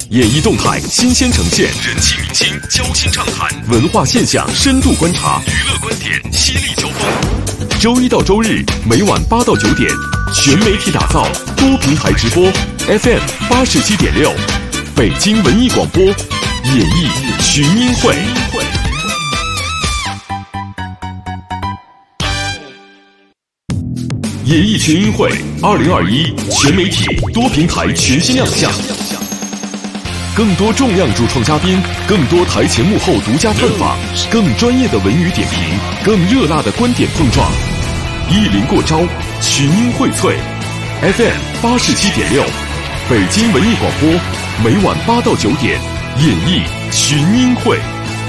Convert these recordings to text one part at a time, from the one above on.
演艺动态新鲜呈现，人气明星交心畅谈，文化现象深度观察，娱乐观点犀利交锋。周一到周日每晚8到9点，全媒体打造，多平台直播 ，FM 87.6，北京文艺广播，演艺群英会。演艺群英会2021全媒体多平台全新亮相，更多重量主创嘉宾，更多台前幕后独家探访，更专业的文娱点评，更热辣的观点碰撞。意林过招，群英荟萃 ，FM 87.6，北京文艺广播，每晚8到9点，演艺群英会。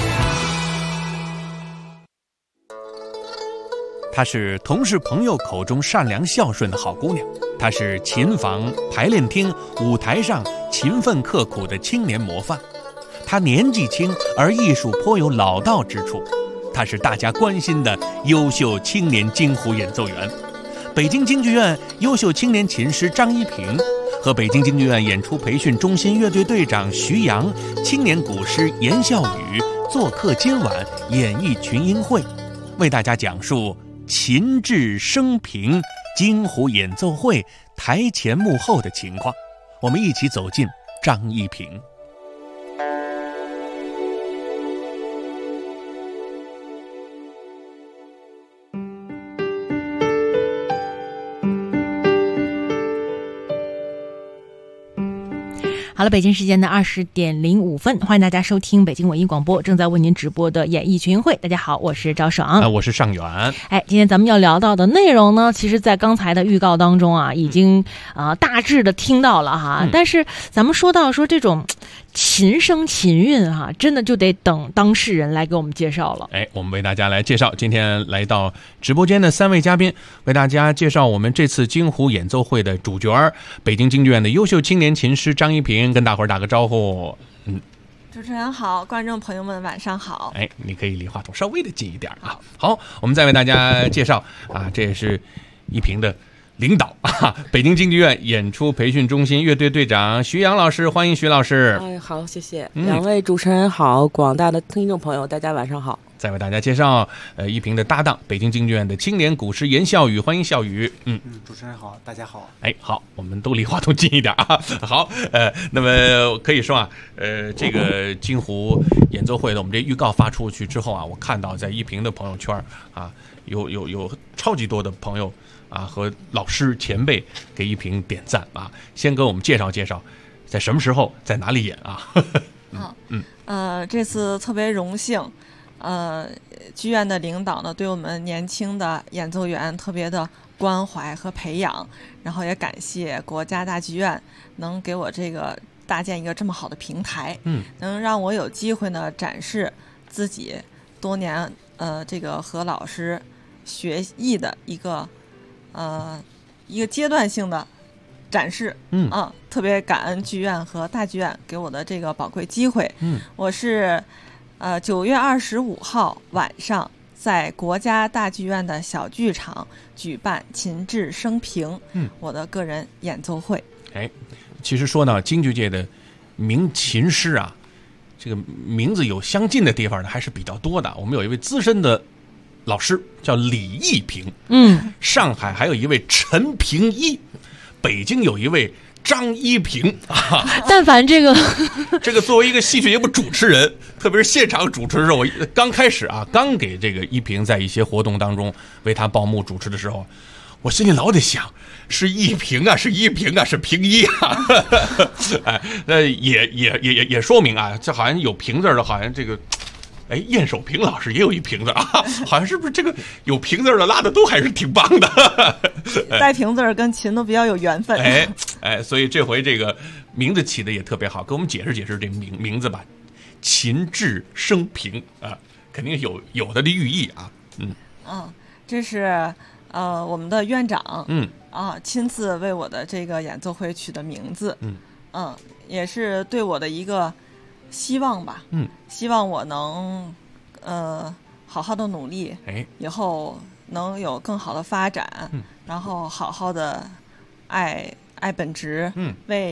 她是同事朋友口中善良孝顺的好姑娘，她是琴房、排练厅、舞台上勤奋刻苦的青年模范。她年纪轻而艺术颇有老道之处，她是大家关心的优秀青年京胡演奏员。北京京剧院优秀青年琴师张一平和北京京剧院演出培训中心乐队队长徐阳、青年鼓师严孝宇做客今晚演艺群英会，为大家讲述琴制生平京胡演奏会台前幕后的情况。我们一起走进张一平。 好了，北京时间的20:05，欢迎大家收听北京文艺广播正在为您直播的演艺群英会。大家好，我是赵爽， 我是尚远。 今天咱们要聊到的内容呢，其实在刚才的预告当中啊，已经大致的听到了哈。但是咱们说到这种琴声琴韵哈，真的就得等当事人来给我们介绍了。 我们为大家来介绍，今天来到直播间的3位嘉宾，为大家介绍我们这次京胡演奏会的主角，北京京剧院的优秀青年琴师张一平，跟大伙儿打个招呼。 主持人好，观众朋友们晚上好。 你可以离话筒稍微的近一点啊。好，我们再为大家介绍这也是一平的领导北京京剧院演出培训中心乐队队长徐阳老师，欢迎徐老师。 好，谢谢。两位主持人好，广大的听众朋友大家晚上好。 再为大家介绍一平的搭档，北京京剧院的青年鼓师严孝宇，欢迎孝宇。 主持人好，大家好。 好，我们都离话筒近一点啊。好，那么可以说这个京胡演奏会的我们这预告发出去之后我看到在一平的朋友圈有超级多的朋友和老师前辈给一平点赞先跟我们介绍介绍，在什么时候在哪里演这次特别荣幸。剧院的领导呢，对我们年轻的演奏员特别的关怀和培养，然后也感谢国家大剧院能给我这个搭建一个这么好的平台，能让我有机会呢展示自己多年这个和老师学艺的一个阶段性的展示，特别感恩剧院和大剧院给我的这个宝贵机会。我是9月25号晚上在国家大剧院的小剧场举办琴制生平我的个人演奏会。 其实说到京剧界的名琴师这个名字有相近的地方呢还是比较多的。我们有一位资深的老师叫李一平，上海还有一位陈平一，北京有一位张一平但凡这个作为一个戏剧节目主持人，特别是现场主持的时候，我刚开始刚给这个一平在一些活动当中为他报幕主持的时候，我心里老得想，是一平是一平是平一也说明这好像有平字的，好像这个晏守平老师也有一平字好像是不是这个有平字的拉的都还是挺棒的带平字跟琴都比较有缘分。 所以这回这个名字起的也特别好，给我们解释解释这名字吧。琴制生平肯定有的寓意这是我们的院长亲自为我的这个演奏会取的名字，也是对我的一个希望吧，希望我能好好的努力，以后能有更好的发展，然后好好的爱本职，为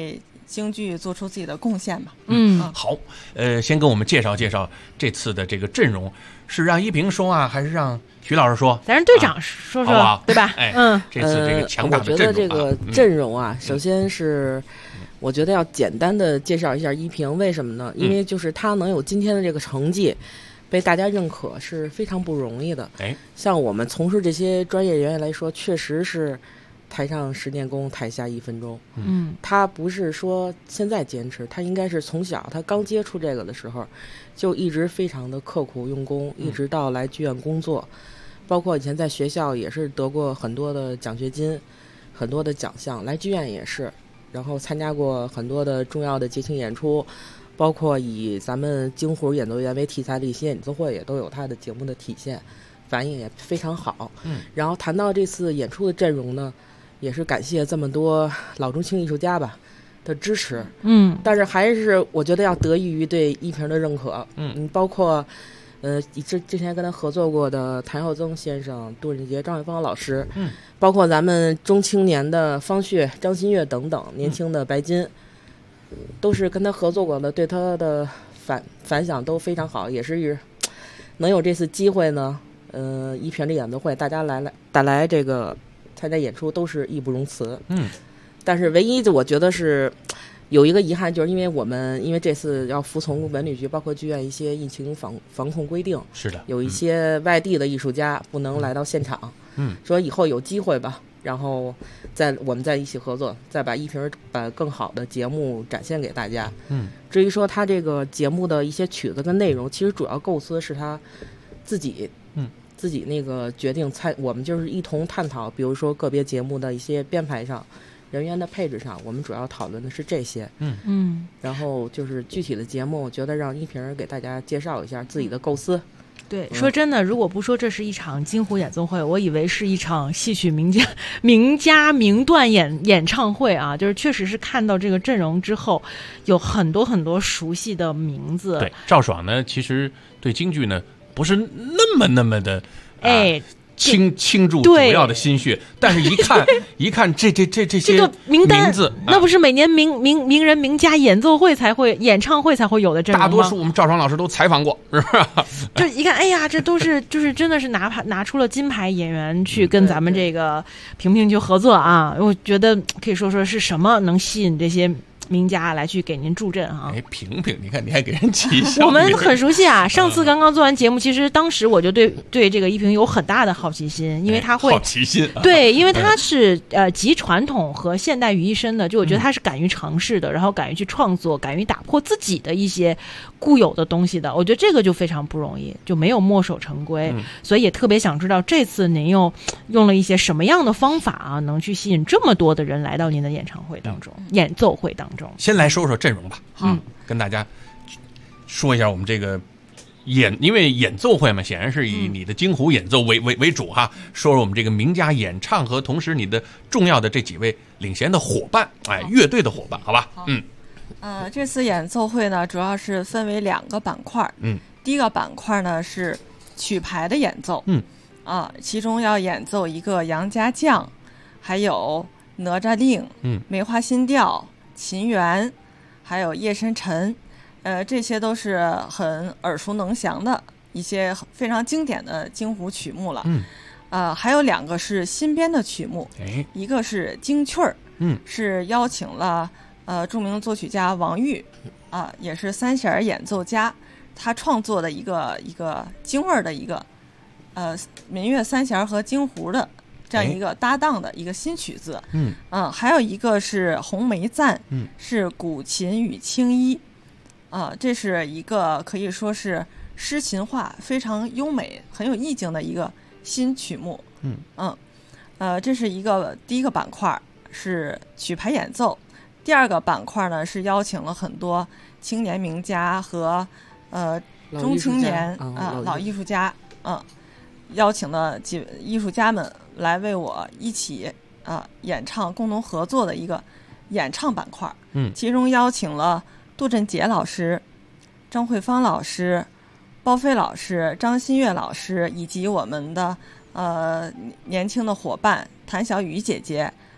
京剧做出自己的贡献吧。 好，先跟我们介绍介绍这次的这个阵容，是让一平说啊，还是让徐老师说？ 咱让队长说说， 好不好？ 对吧？ 这次这个强大的阵容， 我觉得这个阵容啊，首先是我觉得要简单的介绍一下一平，为什么呢？因为就是他能有今天的这个成绩，被大家认可是非常不容易的。像我们从事这些专业人员来说，确实是台上10年功，台下1分钟。他不是说现在坚持，他应该是从小他刚接触这个的时候，就一直非常的刻苦用功，一直到来剧院工作，包括以前在学校也是得过很多的奖学金，很多的奖项，来剧院也是，然后参加过很多的重要的节庆演出。包括以咱们京胡演奏员为题材的一些演奏会，也都有他的节目的体现，反应也非常好。然后谈到这次演出的阵容呢，也是感谢这么多老中青艺术家吧的支持。但是还是我觉得要得益于对一平的认可。包括之前跟他合作过的谭耀增先生、杜振杰、张伟芳老师，包括咱们中青年的方旭、张新月等等年轻的白金。都是跟他合作过的，对他的反响都非常好，也是能有这次机会呢。一平的演奏会，大家带来这个参加演出都是义不容辞。但是唯一我觉得是有一个遗憾，就是因为这次要服从文旅局包括剧院一些疫情防控规定， 是的， 有一些外地的艺术家不能来到现场。说以后有机会吧。然后我们再一起合作，再把一平把更好的节目展现给大家。至于说他这个节目的一些曲子跟内容，其实主要构思是他自己那个决定我们就是一同探讨，比如说个别节目的一些编排上、人员的配置上，我们主要讨论的是这些。然后就是具体的节目，我觉得让一平给大家介绍一下自己的构思。 对，说真的，如果不说这是一场京胡演奏会，我以为是一场戏曲名家名段演唱会啊！就是确实是看到这个阵容之后，有很多很多熟悉的名字。 对，赵爽呢，其实对京剧呢不是那么的倾注主要的心血，但是一看这些个名字， 那不是每年名人名家演唱会才会有的阵容吗？ 大多数我们赵爽老师都采访过，是吧？ 就一看，哎呀，这都是就是真的是拿出了金牌演员去跟咱们这个平平去合作啊！我觉得可以说是什么能吸引这些名家来去给您助阵啊！ 平平，你看你还给人起笑， 我们很熟悉啊。上次刚刚做完节目，其实当时我就对这个一平有很大的好奇心，因为他会好奇心， 对，因为他是集传统和现代于一身的，就我觉得他是敢于尝试的，然后敢于去创作，敢于打破自己的一些固有的东西的。我觉得这个就非常不容易，就没有墨守成规，所以也特别想知道这次您又用了一些什么样的方法啊，能去吸引这么多的人来到您的演奏会当中。 先来说说阵容吧，跟大家说一下我们这个因为演奏会嘛，显然是以你的京胡演奏为主哈。说说我们这个名家演唱和同时你的重要的这几位领衔的伙伴，乐队的伙伴，好吧？ 这次演奏会呢，主要是分为2个板块。第一个板块呢是曲牌的演奏，其中要演奏一个杨家将，还有哪吒令、梅花新调、秦元，还有夜深沉，这些都是很耳熟能详的一些非常经典的京胡曲目了。还有2个是新编的曲目，一个是京曲儿，是邀请了著名作曲家王玉，也是三弦演奏家，他创作的一个京味儿的一个民乐三弦和京胡的这样一个搭档的一个新曲子。还有一个是红梅赞，是古琴与青衣，这是一个可以说是诗琴化非常优美很有意境的一个新曲目。这是第一个板块是曲牌演奏。第二个板块呢是邀请了很多青年名家和中青年老艺术家，邀请了几位艺术家们来为我一起演唱，共同合作的一个演唱板块。其中邀请了杜振杰老师、张慧芳老师、包飞老师、张新月老师，以及我们的年轻的伙伴谭小雨姐姐，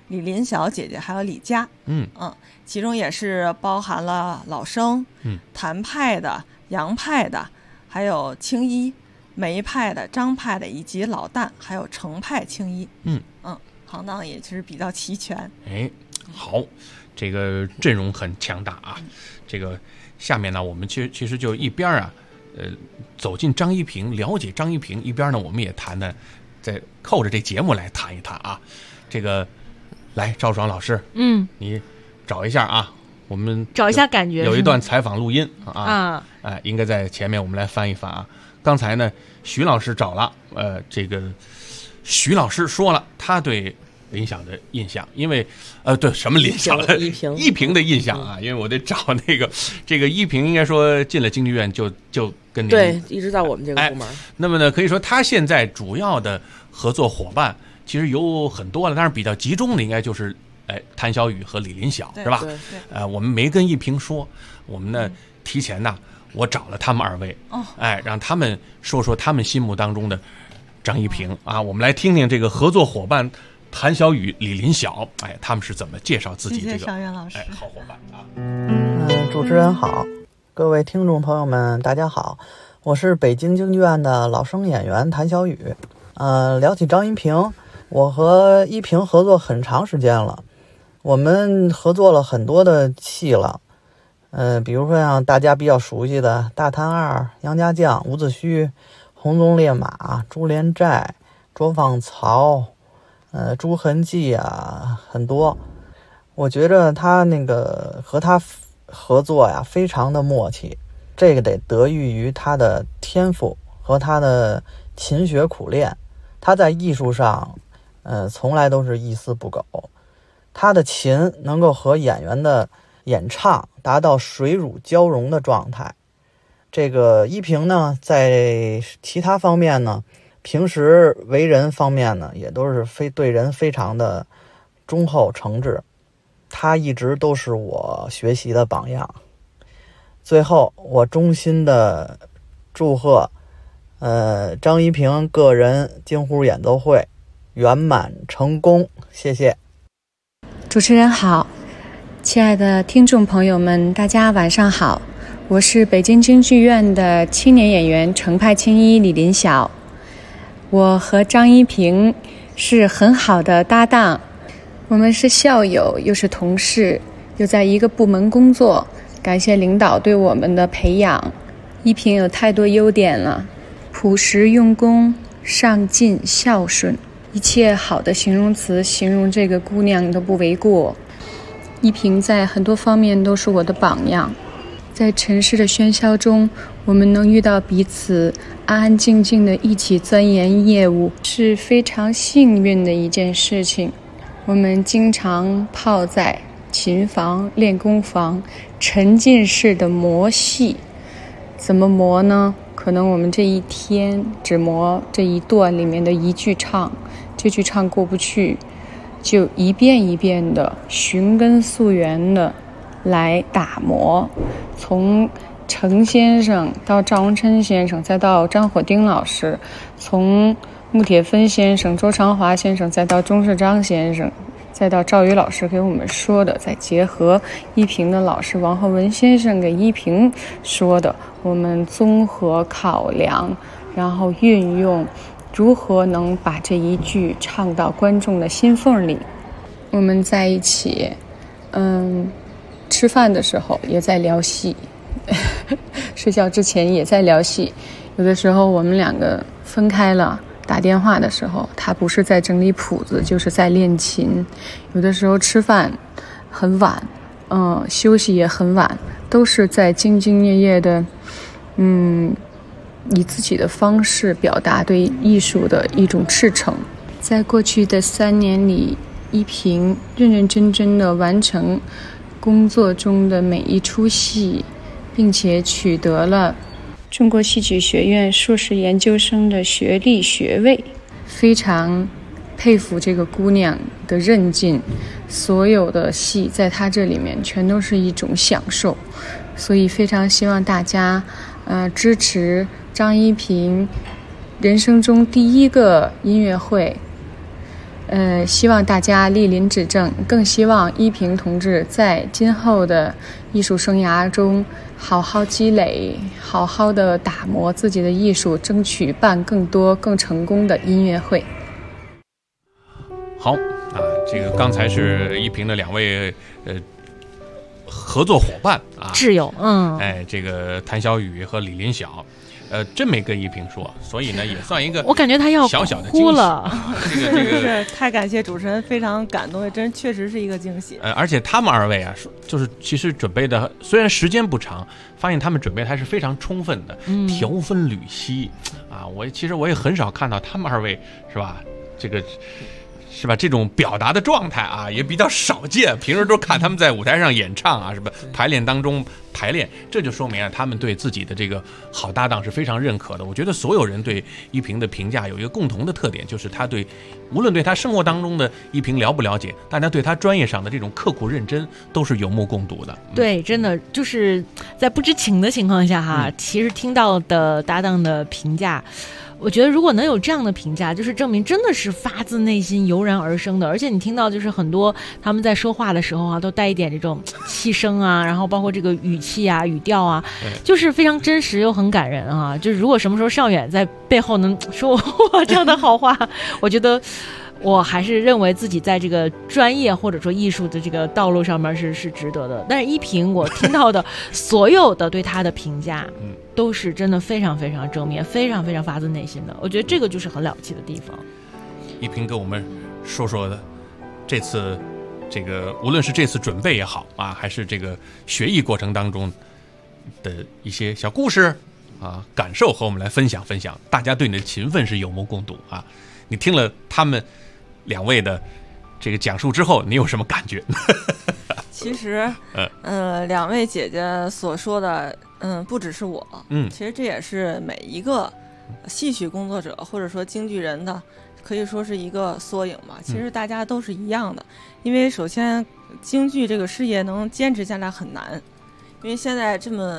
李林晓姐姐还有李佳。其中也是包含了老生、谭派的、杨派的，还有青衣、梅派的、张派的，以及老旦，还有程派青衣。行当也是比较齐全。 好，这个阵容很强大啊。这个下面呢，我们其实就一边走进张一平，了解张一平，一边呢，我们也谈谈，再扣着这节目来谈一谈啊。这个，来，赵爽老师，你找一下啊，我们找一下感觉， 有一段采访录音应该在前面，我们来翻一翻啊。刚才呢，徐老师找了，这个徐老师说了他对林晓的印象，因为对什么林晓的一平的印象啊，因为我得找那个这个一平，应该说进了京剧院就跟您对一直在我们这个部门。 那么呢，可以说他现在主要的合作伙伴其实有很多了，但是比较集中的应该就是谭小雨和李林晓，是吧？我们没跟一平说，我们呢提前呢，我找了他们二位，让他们说说他们心目当中的张一平啊，我们来听听这个合作伙伴谭小雨、李林晓，他们是怎么介绍自己这个好伙伴啊？ 主持人好，各位听众朋友们，大家好，我是北京京剧院的老生演员谭小雨。聊起张一平，我和一平合作很长时间了，我们合作了很多的戏了。比如说像大家比较熟悉的《大贪二》、《杨家将》、《伍子胥》、《红鬃烈马》、《珠帘寨》、《捉放曹》、朱痕记啊，很多。我觉着他那个和他合作呀，非常的默契，这个得得益于他的天赋和他的勤学苦练。他在艺术上，从来都是一丝不苟。他的琴能够和演员的演唱达到水乳交融的状态。这个一平呢，在其他方面呢，平时为人方面呢，也都是对人非常的忠厚诚挚，他一直都是我学习的榜样。最后，我衷心的祝贺张一平个人京胡演奏会圆满成功，谢谢。 主持人好，亲爱的听众朋友们，大家晚上好，我是北京京剧院的青年演员程派青衣李林晓。我和张一平是很好的搭档，我们是校友，又是同事，又在一个部门工作，感谢领导对我们的培养。一平有太多优点了，朴实用功、上进、孝顺，一切好的形容词形容这个姑娘都不为过。一平在很多方面都是我的榜样，在尘世的喧嚣中，我们能遇到彼此，安安静静的一起钻研业务，是非常幸运的一件事情。我们经常泡在琴房、练功房，沉浸式的磨戏。怎么磨呢？可能我们这一天只磨这一段里面的一句唱，这句唱过不去，就一遍一遍的寻根溯源的来打磨，从程先生到赵荣琛先生，再到张火丁老师，从穆铁芬先生、周长华先生，再到钟世章先生，再到赵宇老师给我们说的，再结合一平的老师王鹤文先生给一平说的，我们综合考量，然后运用如何能把这一句唱到观众的心缝里。我们在一起吃饭的时候也在聊戏睡觉之前也在聊戏，有的时候我们两个分开了，打电话的时候他不是在整理谱子就是在练琴，有的时候吃饭很晚，休息也很晚，都是在兢兢业业的以自己的方式表达对艺术的一种赤诚。在过去的3年里，一平认认真真的完成工作中的每一出戏，并且取得了中国戏剧学院硕士研究生的学历学位，非常佩服这个姑娘的韧劲，所有的戏在她这里面全都是一种享受，所以非常希望大家支持张一平人生中第一个音乐会， 希望大家莅临指正，更希望一平同志在今后的艺术生涯中好好积累，好好的打磨自己的艺术，争取办更多更成功的音乐会。 好这个刚才是一平的2位合作伙伴挚友， 这个谭小雨和李林晓。真没跟一平说，所以呢也算一个， 我感觉他要小小的哭了。 这个是太感谢主持人，非常感动，真确实是一个惊喜。 而且他们2位就是其实准备的虽然时间不长，发现他们准备还是非常充分的，条分缕析其实我也很少看到他们2位是吧？是吧？这种表达的状态也比较少见。平时都看他们在舞台上演唱是吧？排练当中排练，这就说明他们对自己的这个好搭档是非常认可的。我觉得所有人对一平的评价有一个共同的特点，就是他无论对他生活当中的一平了不了解，大家对他专业上的这种刻苦认真都是有目共睹的。 对，真的就是在不知情的情况下其实听到的搭档的评价。我觉得如果能有这样的评价，就是证明真的是发自内心油然而生的。而且你听到就是很多他们在说话的时候都带一点这种气声然后包括这个语气语调就是非常真实又很感人就是如果什么时候尚远在背后能说我这样的好话，我觉得我还是认为自己在这个专业或者说艺术的这个道路上面是值得的。但是一平我听到的所有的对他的评价都是真的非常非常正面，非常非常发自内心的。我觉得这个就是很了不起的地方。 一平跟我们说说的这次这个无论是这次准备也好还是这个学艺过程当中的一些小故事感受，和我们来分享分享。大家对你的勤奋是有目共睹你听了他们2位的这个讲述之后，你有什么感觉？ 其实2位姐姐所说的不只是我其实这也是每一个戏曲工作者或者说京剧人的可以说是一个缩影嘛。其实大家都是一样的，因为首先京剧这个事业能坚持下来很难，因为现在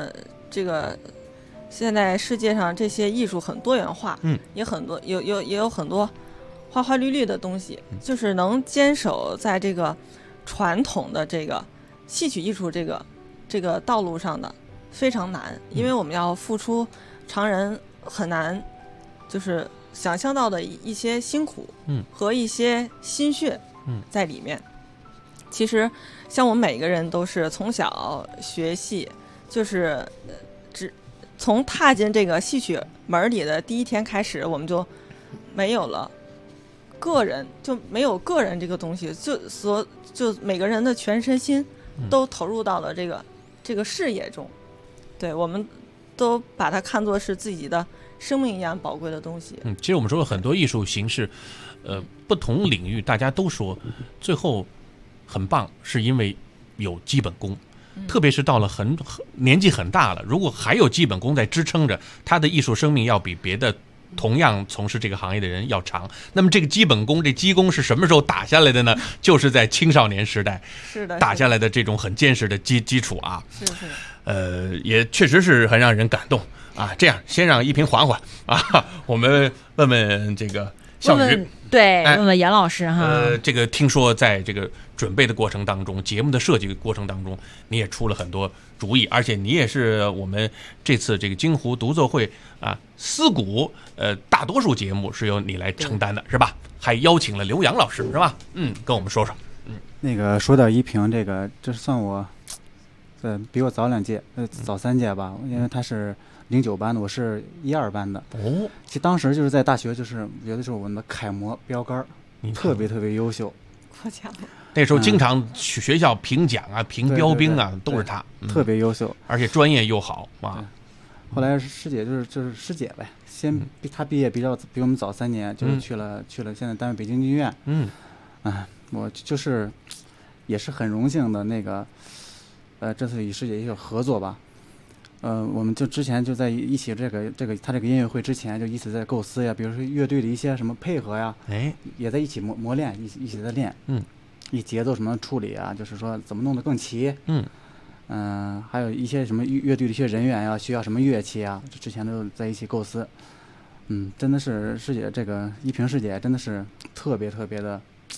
现在世界上这些艺术很多元化，也很多也有很多花花绿绿的东西，就是能坚守在这个传统的这个戏曲艺术这个道路上的非常难，因为我们要付出常人很难就是想象到的一些辛苦和一些心血在里面。其实像我们每个人都是从小学戏，就是从踏进这个戏曲门里的第一天开始，我们就没有了个人，就没有个人这个东西，就每个人的全身心都投入到了这个事业中。对，我们都把它看作是自己的生命一样宝贵的东西。 其实我们说了很多艺术形式，不同领域大家都说最后很棒，是因为有基本功。特别是到了年纪很大了，如果还有基本功在支撑着，他的艺术生命要比别的同样从事这个行业的人要长。那么这个基本功，这基功是什么时候打下来的呢？就是在青少年时代打下来的这种很坚实的基础也确实是很让人感动这样，先让一平缓缓我们问问这个小雨， 问问严老师这个听说在这个准备的过程当中，节目的设计过程当中，你也出了很多主意，而且你也是我们这次这个京湖独奏会思鼓大多数节目是由你来承担的，是吧？还邀请了刘洋老师，是吧？跟我们说说。 那个说到一平这个，这算我比我早2届，早3届吧，因为他是09班的，我是12班的。其实当时就是在大学，就是觉得是我们的楷模标杆，特别特别优秀。 过奖了。 那时候经常去学校评奖评标兵都是他， 特别优秀， 而且专业又好后来师姐就是师姐呗，她毕业比我们早3年，就是去了现在单位北京剧院。我就是也是很荣幸的那个，这次与师姐也有合作吧。我们就之前就在一起他这个音乐会之前就一起在构思呀，比如说乐队的一些什么配合呀，也在一起磨练，一起在练，一节奏什么处理啊，就是说怎么弄得更齐，还有一些什么乐队的一些人员呀，需要什么乐器啊，之前都在一起构思。真的是师姐这个一平师姐真的是特别特别的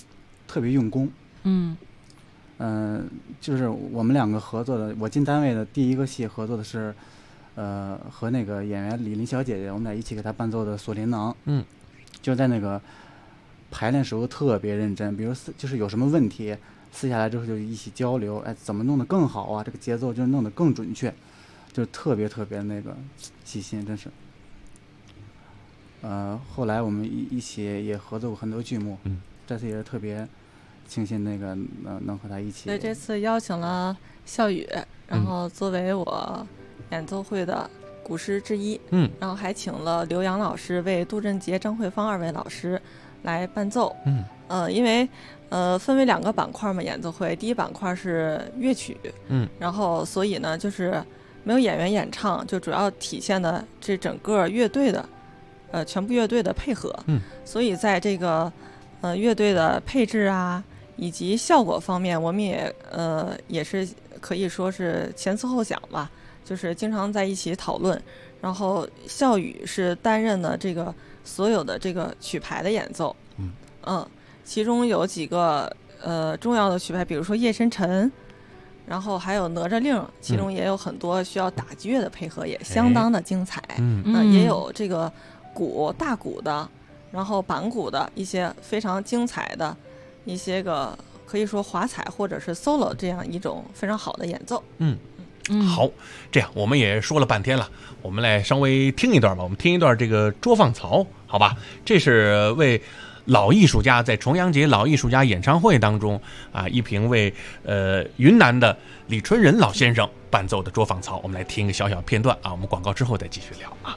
特别用功。就是我们2个合作的，我进单位的第一个戏合作的是，和那个演员李林小姐姐，我们俩一起给她伴奏的《锁麟囊》。就在那个排练时候特别认真，比如就是有什么问题，撕下来之后就一起交流，哎，怎么弄得更好啊？这个节奏就弄得更准确，就特别那个细心，真是。后来我们一起也合作过很多剧目，这次也是特别庆幸那个能和他一起。 对，这次邀请了笑宇，然后作为我演奏会的鼓师之一，然后还请了刘洋老师为杜振杰、张慧芳2位老师来伴奏，因为分为2个板块嘛，演奏会第一板块是乐曲，然后所以呢就是没有演员演唱，就主要体现的这整个乐队的全部乐队的配合，所以在这个乐队的配置啊以及效果方面，我们也是可以说是前思后想吧，就是经常在一起讨论。然后笑宇是担任的这个所有的这个曲牌的演奏，其中有几个重要的曲牌，比如说《夜深沉》，然后还有《哪吒令》，其中也有很多需要打击乐的配合，也相当的精彩。也有这个大鼓的，然后板鼓的一些非常精彩的一些个可以说华彩或者是 solo 这样一种非常好的演奏。 好，这样我们也说了半天了，我们来稍微听一段吧。我们听一段这个捉放槽，好吧？这是为老艺术家在重阳节老艺术家演唱会当中啊，一平为云南的李春仁老先生伴奏的捉放槽。我们来听一个小小片段啊，我们广告之后再继续聊啊。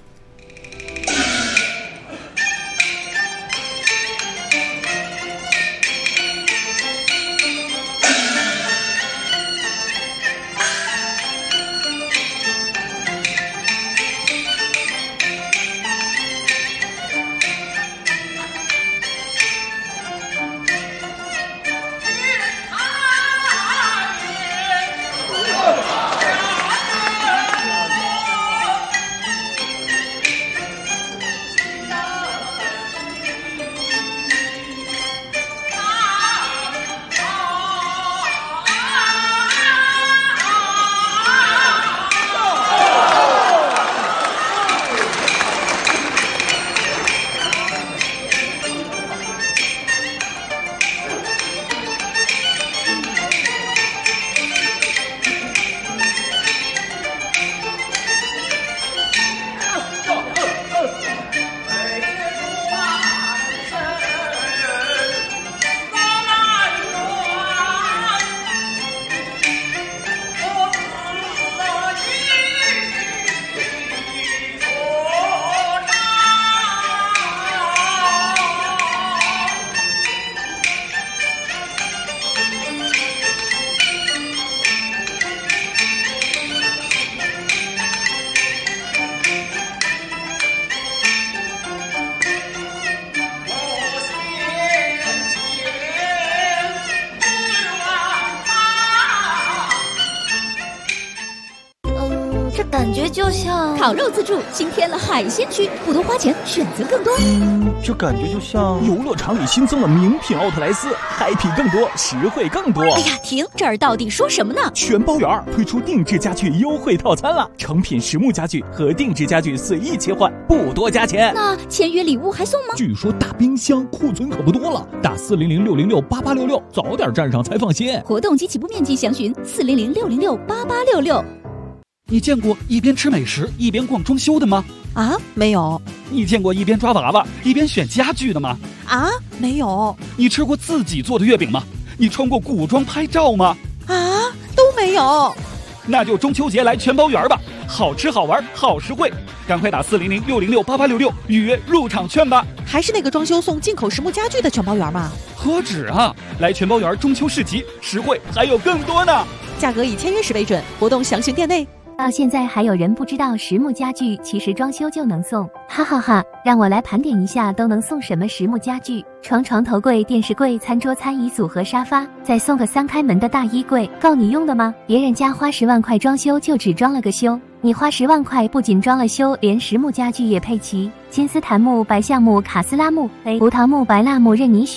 感觉就像烤肉自助新添了海鲜区，不多花钱，选择更多。 这感觉就像游乐场里新增了名品奥特莱斯，嗨皮更多，实惠更多。 哎呀，停！这儿到底说什么呢？ 全包圆推出定制家具优惠套餐了，成品实木家具和定制家具随意切换，不多加钱。 那签约礼物还送吗？ 据说大冰箱库存可不多了，打400-606-8866，早点站上才放心。 活动及起步面积详询400-606-8866。 你见过一边吃美食一边逛装修的吗？ 啊，没有。 你见过一边抓娃娃一边选家具的吗？ 啊，没有。 你吃过自己做的月饼吗？你穿过古装拍照吗？ 啊，都没有。 那就中秋节来全包圆吧，好吃好玩好实惠，赶快打400-606-8866预约入场券吧。 还是那个装修送进口实木家具的全包圆吗？ 何止啊，来全包圆中秋市集，实惠还有更多呢。 价格以签约时为准，活动详询店内。 到现在还有人不知道实木家具其实装修就能送，哈哈哈！让我来盘点一下都能送什么实木家具：床、头柜、电视柜、餐桌、餐椅组合、沙发，再送个3开门的大衣柜，够你用的吗？别人家花10万块装修就只装了个修，你花10万块不仅装了修，连实木家具也配齐，金丝檀木、白橡木、卡斯拉木、葡萄木、白蜡木任你选。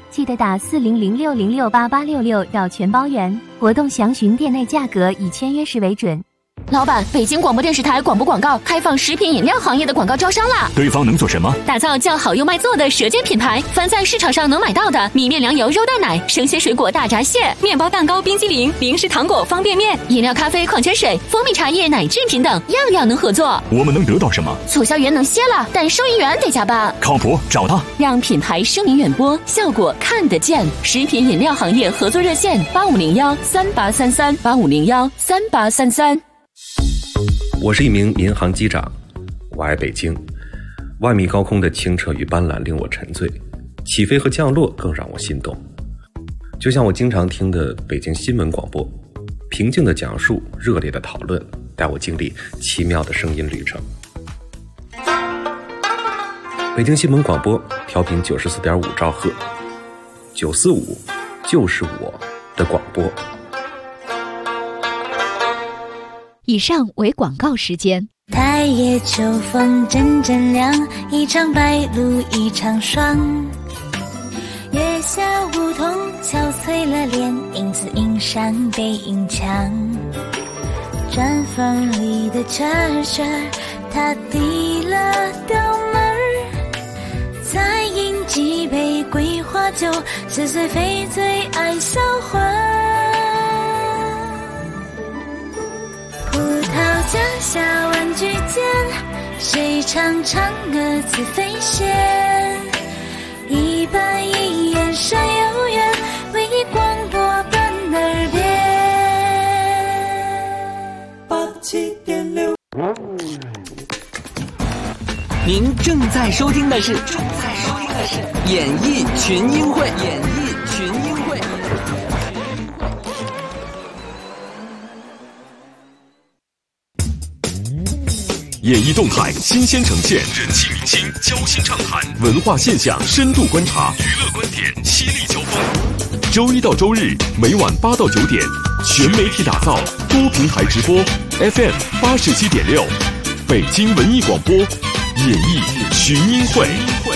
记得打4006068866绕全包圆。活动详询店内价格，以签约时为准。 老板，北京广播电视台广播广告开放食品饮料行业的广告招商啦！ 对方能做什么？ 打造叫好又卖座的舌尖品牌，凡在市场上能买到的米面粮油肉蛋奶、生鲜水果大闸蟹、面包蛋糕、冰激凌、零食糖果、方便面、饮料、咖啡、矿泉水、蜂蜜茶叶、奶制品等，样样能合作。 我们能得到什么？ 促销员能歇了，但收银员得加班。 靠谱，找他， 让品牌声名远播，效果看得见。食品饮料行业合作热线：8501-3833，8501-3833。 我是一名民航机长，我爱北京。万米高空的清澈与斑斓令我沉醉，起飞和降落更让我心动。就像我经常听的北京新闻广播，平静的讲述，热烈的讨论，带我经历奇妙的声音旅程。北京新闻广播调频94.5兆赫，945就是我的广播。 以上为广告时间。 太夜秋风阵阵凉，一场白露一场霜。月下梧桐憔悴了脸，影子映上背影墙。砖缝里的车儿，他递了刀门儿，再饮几杯桂花酒，是谁非最爱销魂。脚下万句间，谁唱嫦娥自飞仙？一板一眼山有缘，唯一广播奔耳边。87.6。 您正在收听的是演艺群英会。 演艺动态新鲜呈现，人气明星交心畅谈，文化现象深度观察，娱乐观点犀利交锋。周一到周日每晚8到9点，全媒体打造，多平台直播 ，FM 87.6，北京文艺广播，演艺群英会。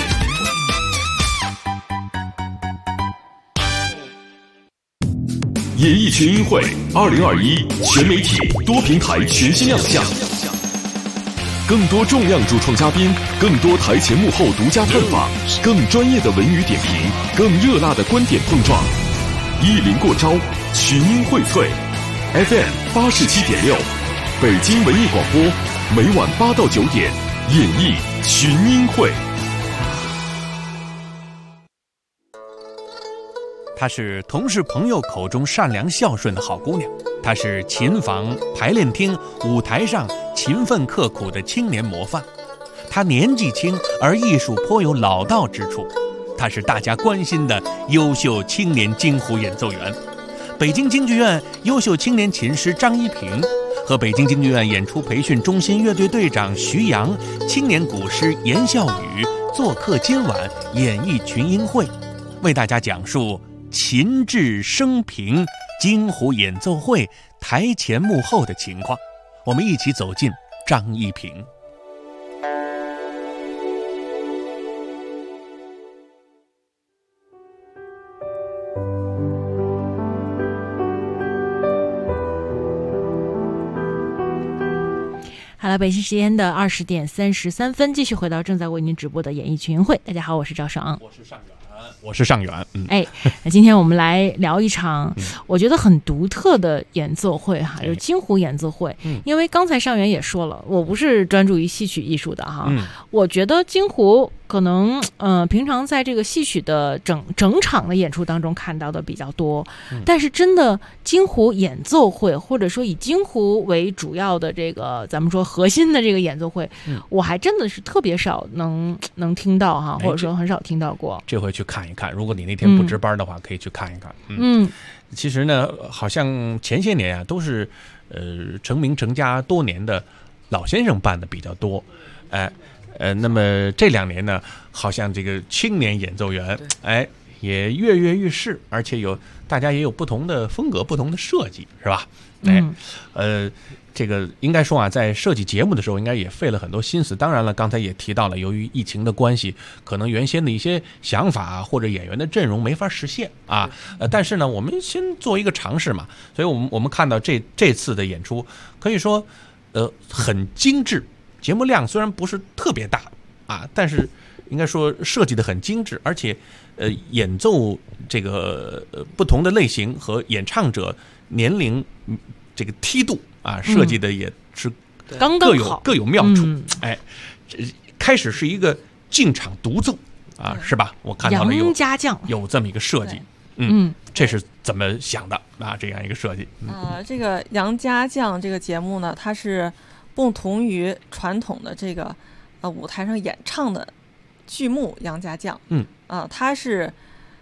演艺群英会2021全媒体多平台全新亮相。更多重量主创嘉宾，更多台前幕后独家探访，更专业的文娱点评，更热辣的观点碰撞。意林过招，群英荟萃 ，FM 87.6，北京文艺广播，每晚8到9点，演艺群英会。 她是同事朋友口中善良孝顺的好姑娘，她是琴房、排练厅、舞台上勤奋刻苦的青年模范。她年纪轻而艺术颇有老道之处，她是大家关心的优秀青年京胡演奏员。北京京剧院优秀青年琴师张一平和北京京剧院演出培训中心乐队队长徐阳、青年鼓师严孝宇做客今晚演艺群英会，为大家讲述琴制生平、京胡演奏会台前幕后的情况。我们一起走进张一平。 好了，北京时间的20点33分，继续回到正在为您直播的演艺群英会。大家好，我是赵爽， 我是尚远。 那今天我们来聊一场我觉得很独特的演奏会哈，就是京胡演奏会。因为刚才尚远也说了，我不是专注于戏曲艺术的哈，我觉得京胡可能平常在这个戏曲的整场的演出当中看到的比较多，但是真的京胡演奏会，或者说以京胡为主要的这个咱们说核心的这个演奏会，我还真的是特别少能听到哈，或者说很少听到过。 这回去看一看，如果你那天不值班的话，可以去看一看。其实呢，好像前些年啊都是成名成家多年的老先生办的比较多，那么这2年呢，好像这个青年演奏员也跃跃欲试，而且大家也有不同的风格、不同的设计，是吧？ 这个应该说啊，在设计节目的时候，应该也费了很多心思。当然了，刚才也提到了，由于疫情的关系，可能原先的一些想法或者演员的阵容没法实现啊。但是呢，我们先做一个尝试嘛。所以我们看到这次的演出，可以说很精致，节目量虽然不是特别大啊，但是应该说设计的很精致，而且演奏这个不同的类型和演唱者年龄这个梯度啊，设计的也是各有妙处。开始是一个进场独奏啊，是吧？我看到了杨家将有这么一个设计，这是怎么想的啊？这样一个设计， 这个杨家将这个节目呢，它是不同于传统的这个舞台上演唱的剧目《杨家将》。它是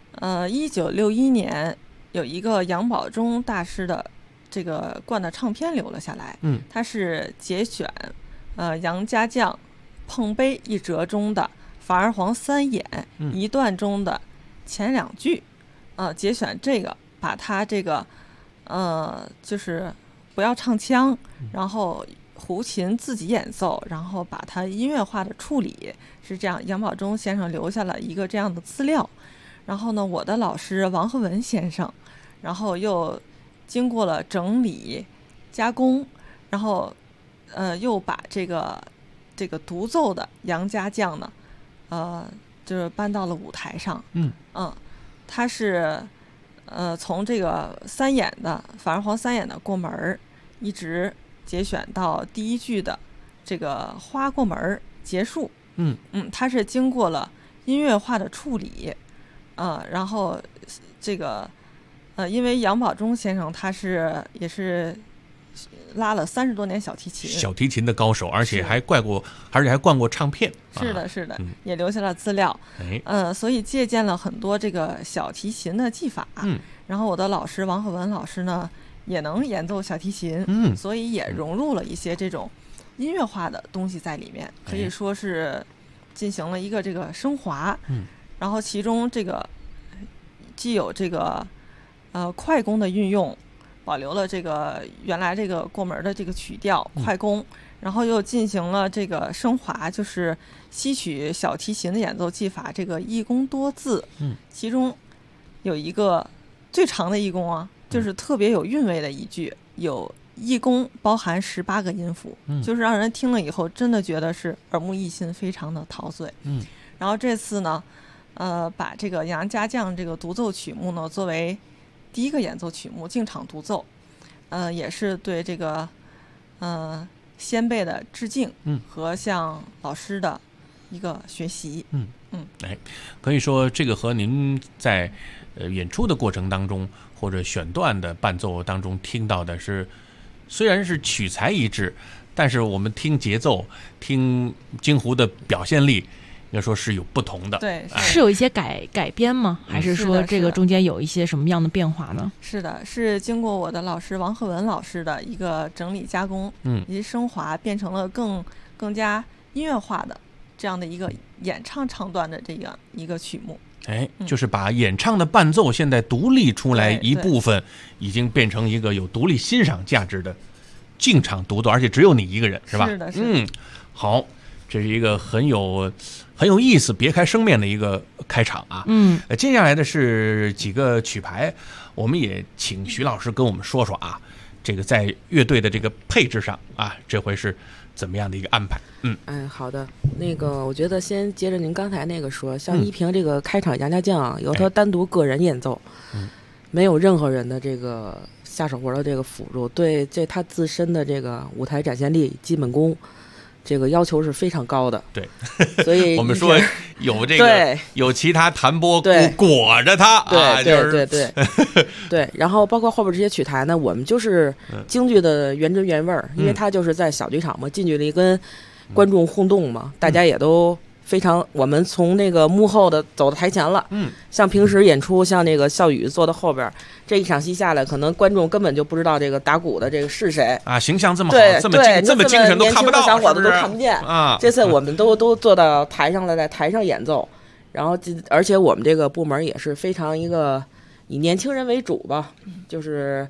1961年有一个杨宝忠大师的这个灌的唱片留了下来。它是节选杨家将碰杯一折中的法二黄三演一段中的前2句，节选这个，把它这个就是不要唱腔，然后胡琴自己演奏，然后把它音乐化的处理，是这样。杨宝忠先生留下了一个这样的资料，然后呢，我的老师王鹤文先生，然后又经过了整理加工，然后又把这个独奏的杨家将呢，就是搬到了舞台上。他是从这个3演的法二黄3演的过门，一直节选到第1句的这个花过门结束。它是经过了音乐化的处理，然后这个因为杨宝忠先生他也是拉了30多年小提琴的高手，而且还灌过唱片。 是的，也留下了资料。所以借鉴了很多这个小提琴的技法。然后我的老师王鹤文老师呢，也能演奏小提琴，所以也融入了一些这种音乐化的东西在里面，可以说是进行了一个这个升华。然后其中这个既有这个快弓的运用，保留了这个原来这个过门的这个曲调快弓，然后又进行了这个升华，就是吸取小提琴的演奏技法，这个一弓多字。其中有一个最长的一弓啊，就是特别有韵味的一句，有一弓包含18个音符，就是让人听了以后真的觉得是耳目一新，非常的陶醉。然后这次呢，把这个杨家将这个独奏曲目呢作为第1个演奏曲目进场独奏，也是对这个先辈的致敬，和向老师的一个学习。 可以说这个和您在演出的过程当中或者选段的伴奏当中听到的是，虽然是曲材一致，但是我们听节奏、听京胡的表现力，应该说是有不同的。 对，是有一些改编吗？还是说这个中间有一些什么样的变化呢？ 是的，是经过我的老师王鹤文老师的一个整理加工，以及升华，变成了更加音乐化的这样的一个演唱唱段的这样一个曲目。 就是把演唱的伴奏现在独立出来一部分，已经变成一个有独立欣赏价值的进场独奏，而且只有你一个人，是吧？ 是的， 好，这是一个很有意思、别开生面的一个开场啊。接下来的是几个曲牌，我们也请徐老师跟我们说说啊，这个在乐队的这个配置上啊，这回是怎么样的一个安排？ 好的，那个我觉得先接着您刚才那个说，像依萍这个开场杨家将由他单独个人演奏，没有任何人的这个下手活的这个辅助，对这他自身的这个舞台展现力、基本功，这个要求是非常高的。 对， 所以我们说有这个有其他弹拨裹着他啊， 对。然后包括后边这些曲台呢，我们就是京剧的原汁原味儿，因为它就是在小剧场嘛，近距离跟观众互动嘛，大家也都非常。我们从那个幕后的走到台前了，像平时演出，像那个笑宇坐到后边，这一场戏下来，可能观众根本就不知道这个打鼓的这个是谁啊，形象这么好，这么精神都看不到， 小伙子都看不见啊。 这次我们都坐到台上了，在台上演奏，然后而且我们这个部门也是非常一个以年轻人为主吧，就是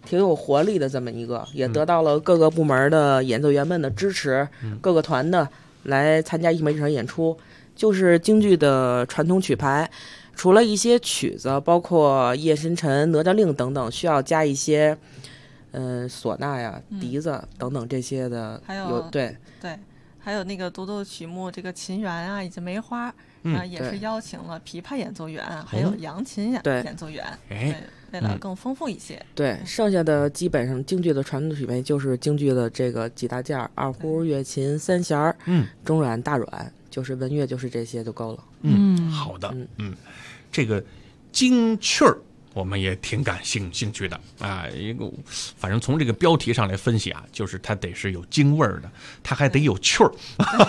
挺有活力的这么一个，也得到了各个部门的演奏员们的支持，各个团的来参加一场演出。就是京剧的传统曲牌，除了一些曲子，包括夜深沉、哪吒令等等，需要加一些唢呐呀、笛子等等这些的， 还有对， 还有那个独奏曲目，这个琴源啊以及梅花，也是邀请了琵琶演奏员，还有扬琴演奏员，为了更丰富一些。 对，剩下的基本上京剧的传统曲牌就是京剧的这个几大件儿：二胡、乐琴、三弦儿，中阮、大阮，就是文乐，就是这些就够了。 好的，这个京曲儿我们也挺感兴趣的啊。一个反正从这个标题上来分析啊，就是它得是有京味儿的，它还得有趣儿。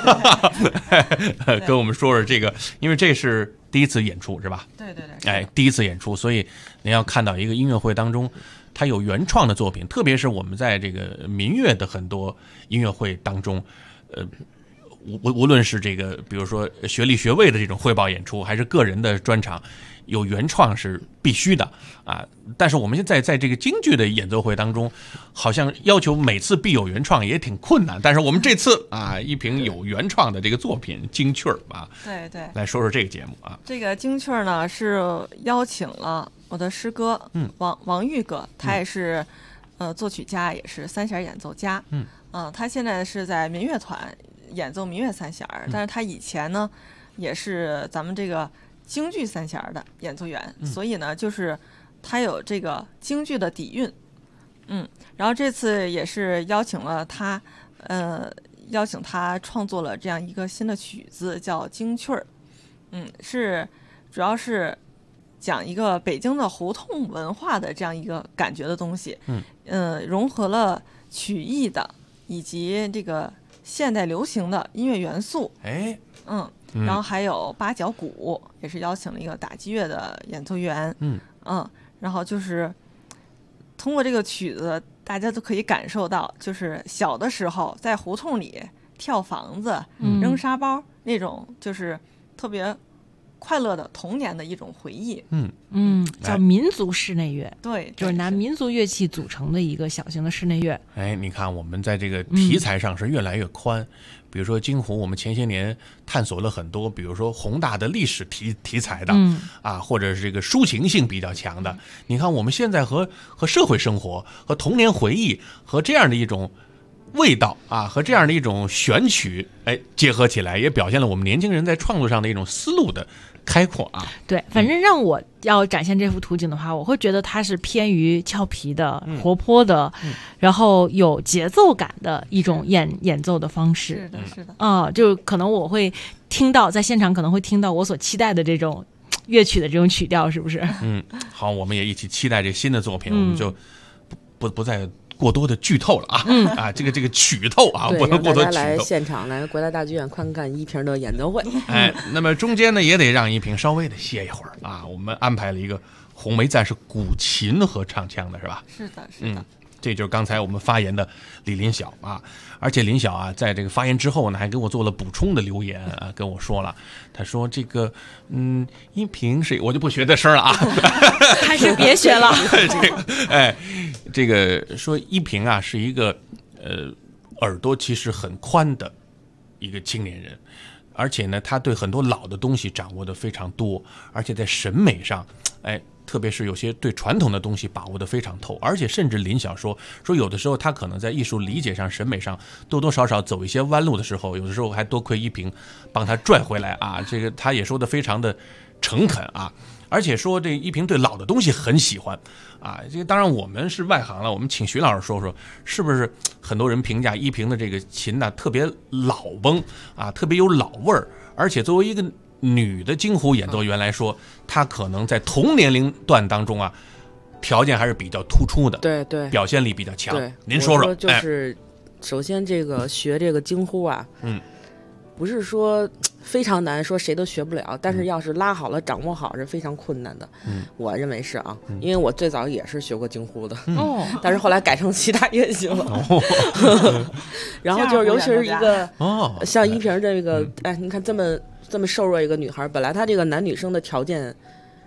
跟我们说说这个，因为这是第一次演出是吧？ 对。 第一次演出，所以您要看到一个音乐会当中，它有原创的作品，特别是我们在这个民乐的很多音乐会当中，无论是这个比如说学历学位的这种汇报演出，还是个人的专场，有原创是必须的啊。但是我们现在在这个京剧的演奏会当中，好像要求每次必有原创也挺困难。但是我们这次啊，一平有原创的这个作品京曲儿啊， 对， 来说说这个节目啊。 这个京曲儿呢是邀请了我的师哥王玉哥，他也是作曲家，也是三弦演奏家。他现在是在民乐团演奏民乐三弦，但是他以前呢也是咱们这个京剧三弦的演奏员，所以呢就是他有这个京剧的底蕴。然后这次也是邀请了他，邀请他创作了这样一个新的曲子，叫京曲儿。是主要是讲一个北京的胡同文化的这样一个感觉的东西。融合了曲艺的以及这个现代流行的音乐元素。然后还有八角鼓，也是邀请了一个打击乐的演奏员。然后就是通过这个曲子，大家都可以感受到，就是小的时候在胡同里跳房子、扔沙包那种，就是特别快乐的童年的一种回忆。 叫民族室内乐。 对， 就是拿民族乐器组成的一个小型的室内乐。 你看我们在这个题材上是越来越宽。比如说京胡，我们前些年探索了很多，比如说宏大的历史题材的，或者是这个抒情性比较强的。你看我们现在和社会生活、和童年回忆、和这样的一种味道啊，和这样的一种选曲，结合起来，也表现了我们年轻人在创作上的一种思路的开阔啊。 对，反正让我要展现这幅图景的话，我会觉得它是偏于俏皮的、活泼的，然后有节奏感的一种演奏的方式。 是的。 就可能我会听到，在现场可能会听到我所期待的这种乐曲的这种曲调，是不是？ 好，我们也一起期待这新的作品，我们就不再过多的剧透了啊！这个曲透啊，不能过多剧透。 大家来现场来国家大剧院看看一平的演奏会。 那么中间呢也得让一平稍微的歇一会儿啊。我们安排了一个红梅赞是古琴和唱腔的，是吧？ 是的。 这就是刚才我们发言的李林晓啊，而且林晓啊，在这个发言之后呢，还给我做了补充的留言啊，跟我说了，他说这个一平是，我就不学这声了啊， 还是别学了。 这个说一平啊是一个耳朵其实很宽的一个青年人，而且呢，他对很多老的东西掌握的非常多，而且在审美上，特别是有些对传统的东西把握得非常透，而且甚至林晓说有的时候他可能在艺术理解上、审美上多多少少走一些弯路的时候，有的时候还多亏一平帮他拽回来啊。这个他也说得非常的诚恳啊，而且说这一平对老的东西很喜欢啊。这个当然我们是外行了，我们请徐老师说说，是不是很多人评价一平的这个琴呢特别老崩啊，特别有老味儿，而且作为一个女的京胡演奏员来说，她可能在同年龄段当中啊，条件还是比较突出的， 对， 表现力比较强。 对， 您说说， 就是首先这个学这个京胡啊，不是说非常难，说谁都学不了，但是要是拉好了、掌握好是非常困难的。我认为是啊，因为我最早也是学过京胡的，但是后来改成其他乐器了。然后就是尤其是一个像一平这个，你看这么瘦弱一个女孩，本来她这个男女生的条件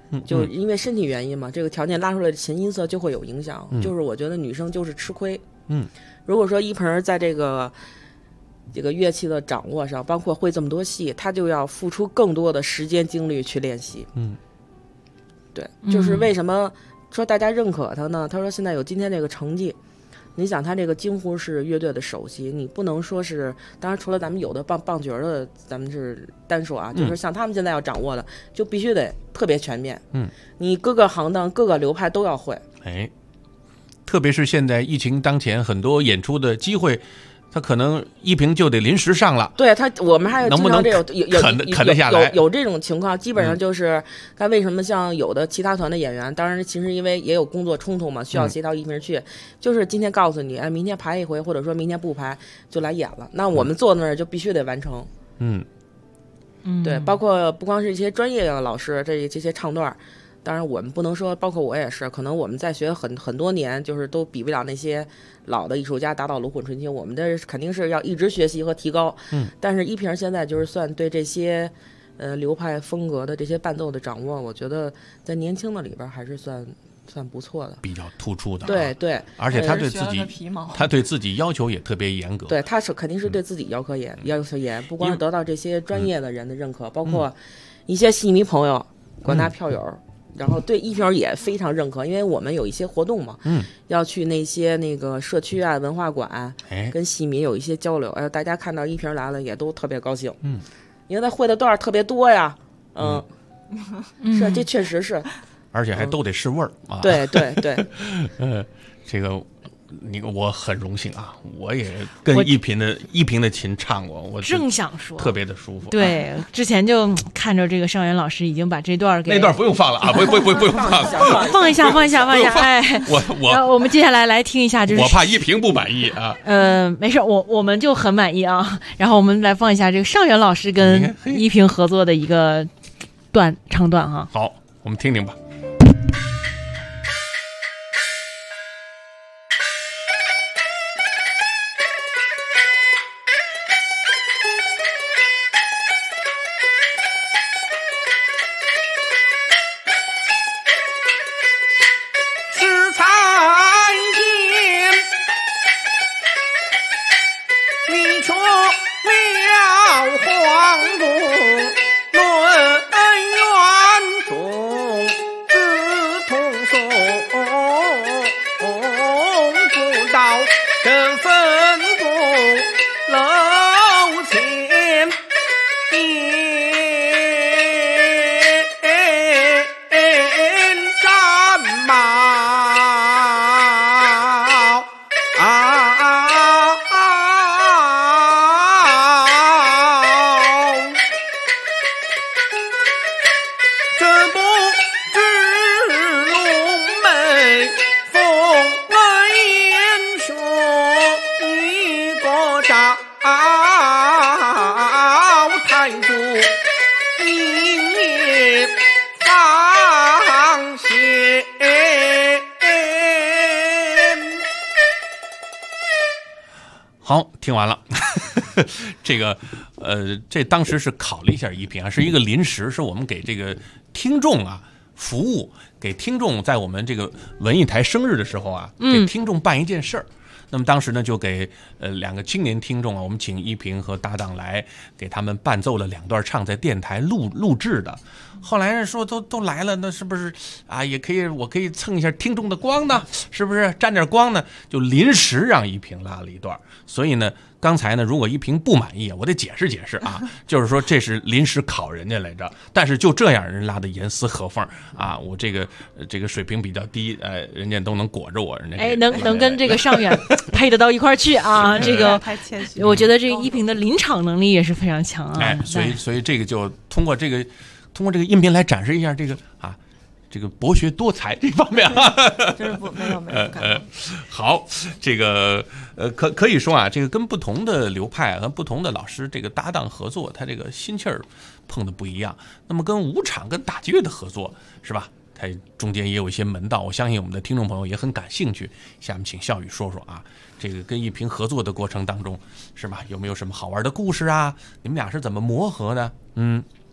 就因为身体原因嘛，这个条件拉出来的琴音色就会有影响。就是我觉得女生就是吃亏。如果说一鹏在这个乐器的掌握上，包括会这么多戏，他就要付出更多的时间精力去练习。对，就是为什么说大家认可他呢？他说现在有今天这个成绩。你想他这个几乎是乐队的首席，你不能说是，当然除了咱们有的棒角的，咱们是单说啊，就是像他们现在要掌握的，就必须得特别全面。你各个行当、各个流派都要会。 特别是现在疫情当前，很多演出的机会，他可能一平就得临时上了。 对他，我们还有能不能啃得下来？ 有这种情况，基本上就是看为什么像有的其他团的演员，当然其实因为也有工作冲突嘛，需要协调一平去，就是今天告诉你，哎，明天排一回，或者说明天不排就来演了。那我们坐那儿就必须得完成。对，包括不光是一些专业的老师，这些唱段。当然，我们不能说，包括我也是，可能我们在学很多年，就是都比不了那些老的艺术家达到炉火纯青。我们的肯定是要一直学习和提高。但是一平现在就是算对这些流派风格的这些伴奏的掌握，我觉得在年轻的里边还是算不错的， 比较突出的。 对， 而且他对自己要求也特别严格。 对，他是肯定是对自己要求严，不光是得到这些专业的人的认可，包括一些戏迷朋友、广大票友。然后对一平也非常认可，因为我们有一些活动嘛，要去那些那个社区啊、文化馆，跟戏迷有一些交流。大家看到一平来了，也都特别高兴。因为他会的段特别多呀。是，这确实是， 而且还都得是味儿啊。 对。 这个。我很荣幸啊，我也跟一平的琴唱过，我正想说特别的舒服。 对，之前就看着这个尚元老师已经把这段给那段不用放了啊，不用放了， 放一下。哎，我们接下来听一下，就是我怕一平不满意啊。 没事，我们就很满意啊。然后我们来放一下这个尚元老师跟一平合作的一个唱段哈。 好，我们听听吧。好，听完了。这个这当时是考了一下一平啊，是一个临时，是我们给这个听众啊服务，给听众在我们这个文艺台生日的时候啊，给听众办一件事儿。那么当时呢，就给2个青年听众啊，我们请一平和搭档来给他们伴奏了2段唱，在电台录制的。后来说都来了，那是不是啊？也可以，我可以蹭一下听众的光呢？是不是沾点光呢？就临时让一平拉了一段。所以呢，刚才呢，如果一平不满意，我得解释解释啊，就是说这是临时考人家来着，但是就这样人拉的严丝合缝啊，我这个水平比较低，人家都能裹着我，人家能跟这个尚远配得到一块去啊，这个我觉得这个一平的临场能力也是非常强啊， 所以这个就通过这个音频来展示一下这个啊。这个博学多才这方面啊， 就是没有好，这个可以说啊，这个跟不同的流派和不同的老师这个搭档合作，他这个心气儿碰的不一样。那么跟舞场跟打击乐的合作是吧？它中间也有一些门道，我相信我们的听众朋友也很感兴趣。下面请笑宇说说啊，这个跟一平合作的过程当中是吧？有没有什么好玩的故事啊？你们俩是怎么磨合的？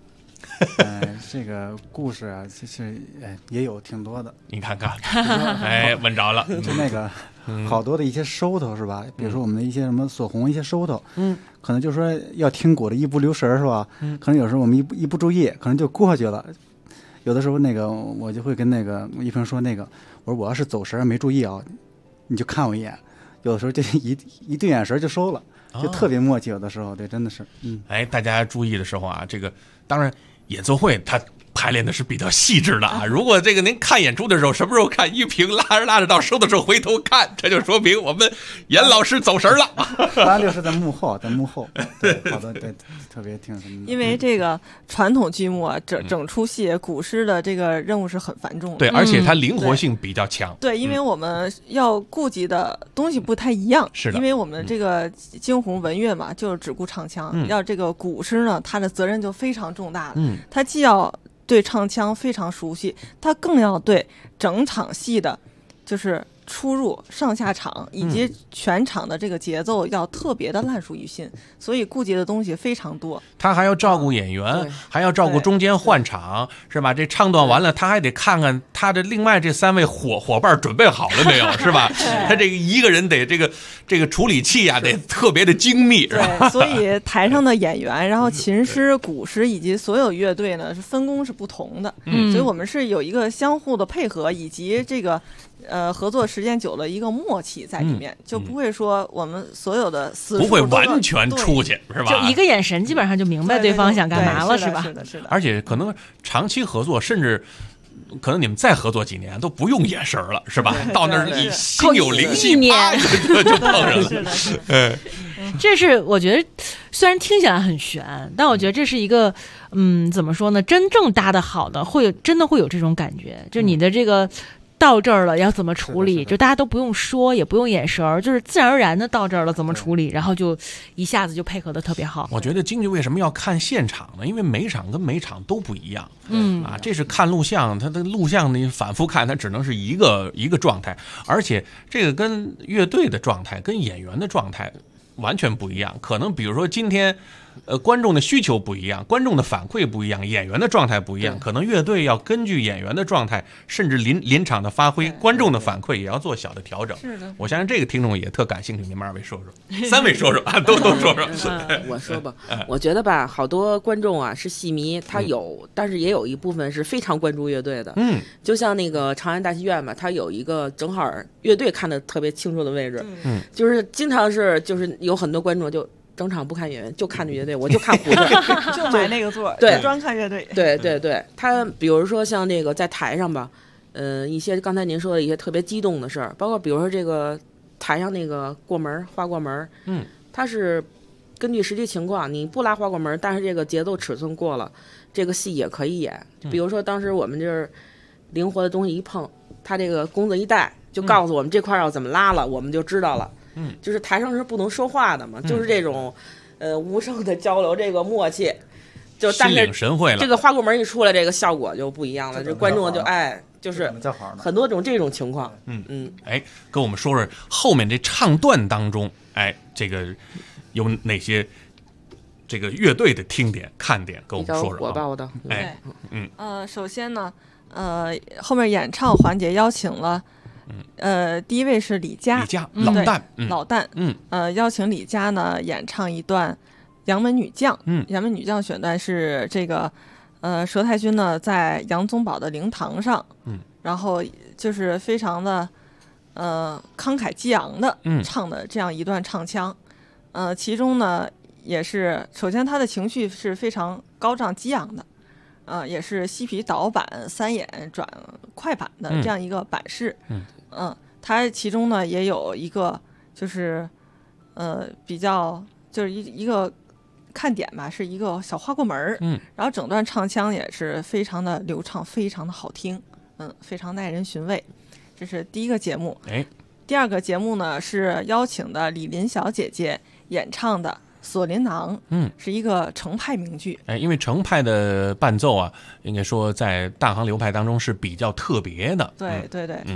这个故事啊，其实也有挺多的。 你看看，问着了， 就那个好多的一些收头是吧？比如说我们的一些什么锁红一些收头，可能就是说要听鼓的一不留神是吧？可能有时候我们一不注意，可能就过去了。有的时候那个我就会跟那个一平说那个，我说我要是走神没注意啊，你就看我一眼。有的时候就一对眼神就收了，就特别默契。有的时候对，真的是， 大家注意的时候啊，这个当然演奏会它排练的是比较细致的啊。如果这个您看演出的时候，什么时候看一平拉着到收的时候回头看，这就说明我们严老师走神了。 当然就是在幕后，对，好多对特别挺什么的。 因为这个传统剧目啊，整出戏鼓师的这个任务是很繁重的， 对，而且它灵活性比较强。 对，因为我们要顾及的东西不太一样。 是的， 因为我们这个京胡文乐嘛，就是只顾唱腔，要这个鼓师呢，他的责任就非常重大了。他既要对唱腔非常熟悉，他更要对整场戏的，就是出入上下场以及全场的这个节奏要特别的烂熟于心，所以顾及的东西非常多。 他还要照顾演员，还要照顾中间换场，是吧？这唱段完了，他还得看看他的另外这3位伙伴准备好了没有，是吧？他这个一个人得这个处理器啊，得特别的精密，是吧？ 对，所以台上的演员，然后琴师、鼓师以及所有乐队呢，是分工是不同的，所以我们是有一个相互的配合，以及这个合作时间久了一个默契在里面，就不会说我们所有的死不会完全出去，是吧？ 就一个眼神基本上就明白对方想干嘛了，是吧？ 是的。 而且可能长期合作，甚至可能你们再合作几年都不用眼神了，是吧？到那儿心有灵犀，啪就碰上了。 是的。 这是我觉得虽然听起来很悬，但我觉得这是一个怎么说呢？真正搭得好的真的会有这种感觉，就你的这个。到这儿了要怎么处理？就大家都不用说，也不用眼神，就是自然而然的到这儿了怎么处理，然后就一下子就配合的特别好。 我觉得京剧为什么要看现场呢？因为每场跟每场都不一样。这是看录像，它的录像你反复看，它只能是一个状态，而且这个跟乐队的状态、跟演员的状态完全不一样。可能比如说今天。观众的需求不一样，观众的反馈不一样，演员的状态不一样，可能乐队要根据演员的状态，甚至临场的发挥，观众的反馈也要做小的调整。 是的， 我相信这个听众也特感兴趣，你们2位说说，3位说说啊，都说说。 我说吧，我觉得吧，好多观众啊是戏迷，他有，但是也有一部分是非常关注乐队的。就像那个长安大戏院嘛，它有一个正好乐队看得特别清楚的位置，就是经常就是有很多观众就。整场不看演员，就看乐队，我就看胡子， 就买那个座， 对， 专看乐队。 对，他比如说像这个在台上吧，一些刚才您说的一些特别激动的事儿，包括比如说这个台上那个花过门，它是根据实际情况，你不拉花过门，但是这个节奏尺寸过了，这个戏也可以演。比如说当时我们就是灵活的东西一碰，他这个弓子一带，就告诉我们这块要怎么拉了，我们就知道了。就是台上是不能说话的嘛，就是这种，无声的交流，这个默契，就但是心领神会了。 这个花过门一出来，这个效果就不一样了，这观众就就是很多种这种情况。 跟我们说说后面这唱段当中，这个有哪些这个乐队的听点、看点，跟我们说说。 比较火爆的， 首先呢，后面演唱环节邀请了。第一位是李佳老旦， 邀请李佳呢演唱一段杨门女将，杨门女将选段是这个，佘太君呢在杨宗保的灵堂上，然后就是非常的，慷慨激昂的唱的这样一段唱腔，其中呢也是首先他的情绪是非常高涨激昂的。也是西皮导板3眼转快板的这样一个板式，它其中呢也有一个就是比较就是一个看点吧，是一个小花过门，然后整段唱腔也是非常的流畅，非常的好听，非常耐人寻味。这是第一个节目。第二个节目呢是邀请的李林晓姐姐演唱的。锁麟囊，是一个程派名剧。 因为程派的伴奏啊，应该说在大行流派当中是比较特别的。 对，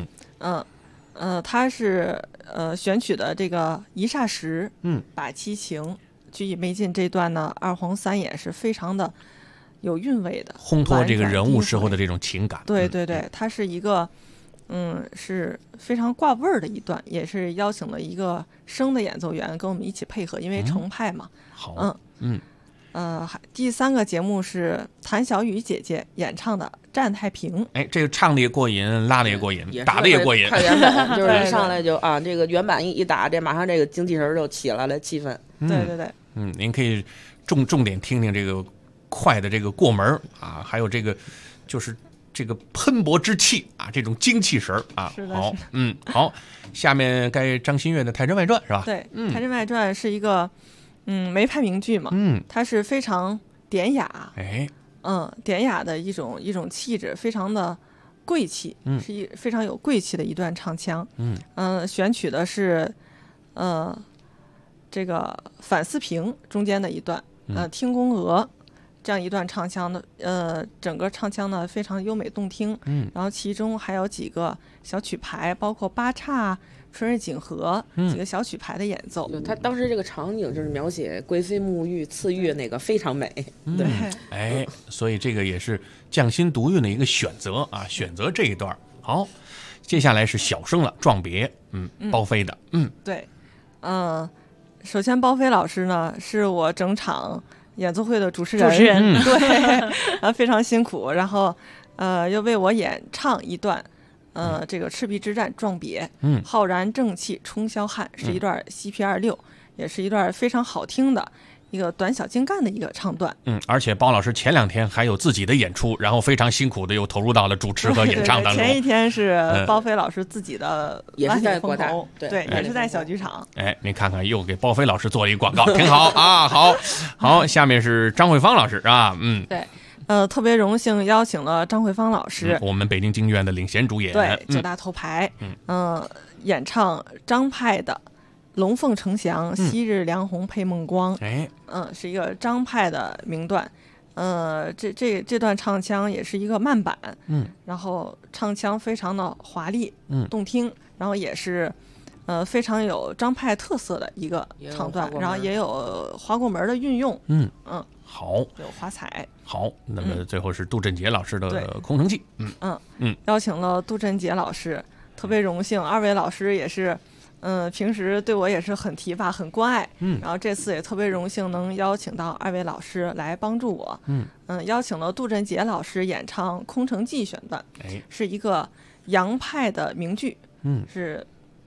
它是选取的这个一霎时，把七情，举以没尽这段呢，二黄三眼是非常的有韵味的， 烘托这个人物时候的这种情感。 对对对，它是一个是非常挂味儿的一段，也是邀请了一个声的演奏员跟我们一起配合，因为程派嘛。 好， 第3个节目是谭小雨姐姐演唱的《战太平》。 哎，这个唱的也过瘾，拉的也过瘾，打的也过瘾。 快原版就是一上来就啊，这个原版一打，这马上这个精气神就起来了，气氛。 对对对。 您可以重点听听这个快的这个过门啊，还有这个就是这个喷薄之气啊，这种精气神啊。 是的。 好，好，下面该张馨月的《太真外传》是吧？ 对，《太真外传》是一个梅派名剧嘛，它是非常典雅，典雅的一种气质，非常的贵气，是非常有贵气的一段唱腔。选取的是这个反思平中间的一段，听宫娥这样一段唱腔的，整个唱腔呢非常优美动听，然后其中还有几个小曲牌，包括八叉、春日景和几个小曲牌的演奏。 他当时这个场景就是描写贵妃沐浴赐浴那个非常美。 对， 所以这个也是匠心独运的一个选择啊，选择这一段。好，接下来是小生了，撞别，包飞的， 对，首先包飞老师呢是我整场演奏会的主持人，对，非常辛苦，然后又为我演唱一段这个赤壁之战撞别，浩然正气冲霄汉，是一段 CP26，也是一段非常好听的一个短小精干的一个唱段。 而且包老师前2天还有自己的演出，然后非常辛苦的又投入到了主持和演唱当中。 前1天是包飞老师自己的也是在国大， 对，也是在小剧场。 您看看又给包飞老师做了一个广告，挺好啊。好，下面是张慧芳老师啊， 对。特别荣幸邀请了张慧芳老师， 我们北京京剧院的领衔主演， 对，9大头牌，演唱张派的《龙凤呈祥》，昔日梁红配孟光，是一个张派的名段，这段唱腔也是一个慢板，然后唱腔非常的华丽，动听，然后也是非常有张派特色的一个唱段，然后也有划过门的运用， 好， 有华彩。 好，那么最后是杜振杰老师的《空城计》， 邀请了杜振杰老师，特别荣幸，2位老师也是，平时对我也是很提拔、很关爱，然后这次也特别荣幸能邀请到2位老师来帮助我，邀请了杜振杰老师演唱《空城计》选段，是一个杨派的名剧，是，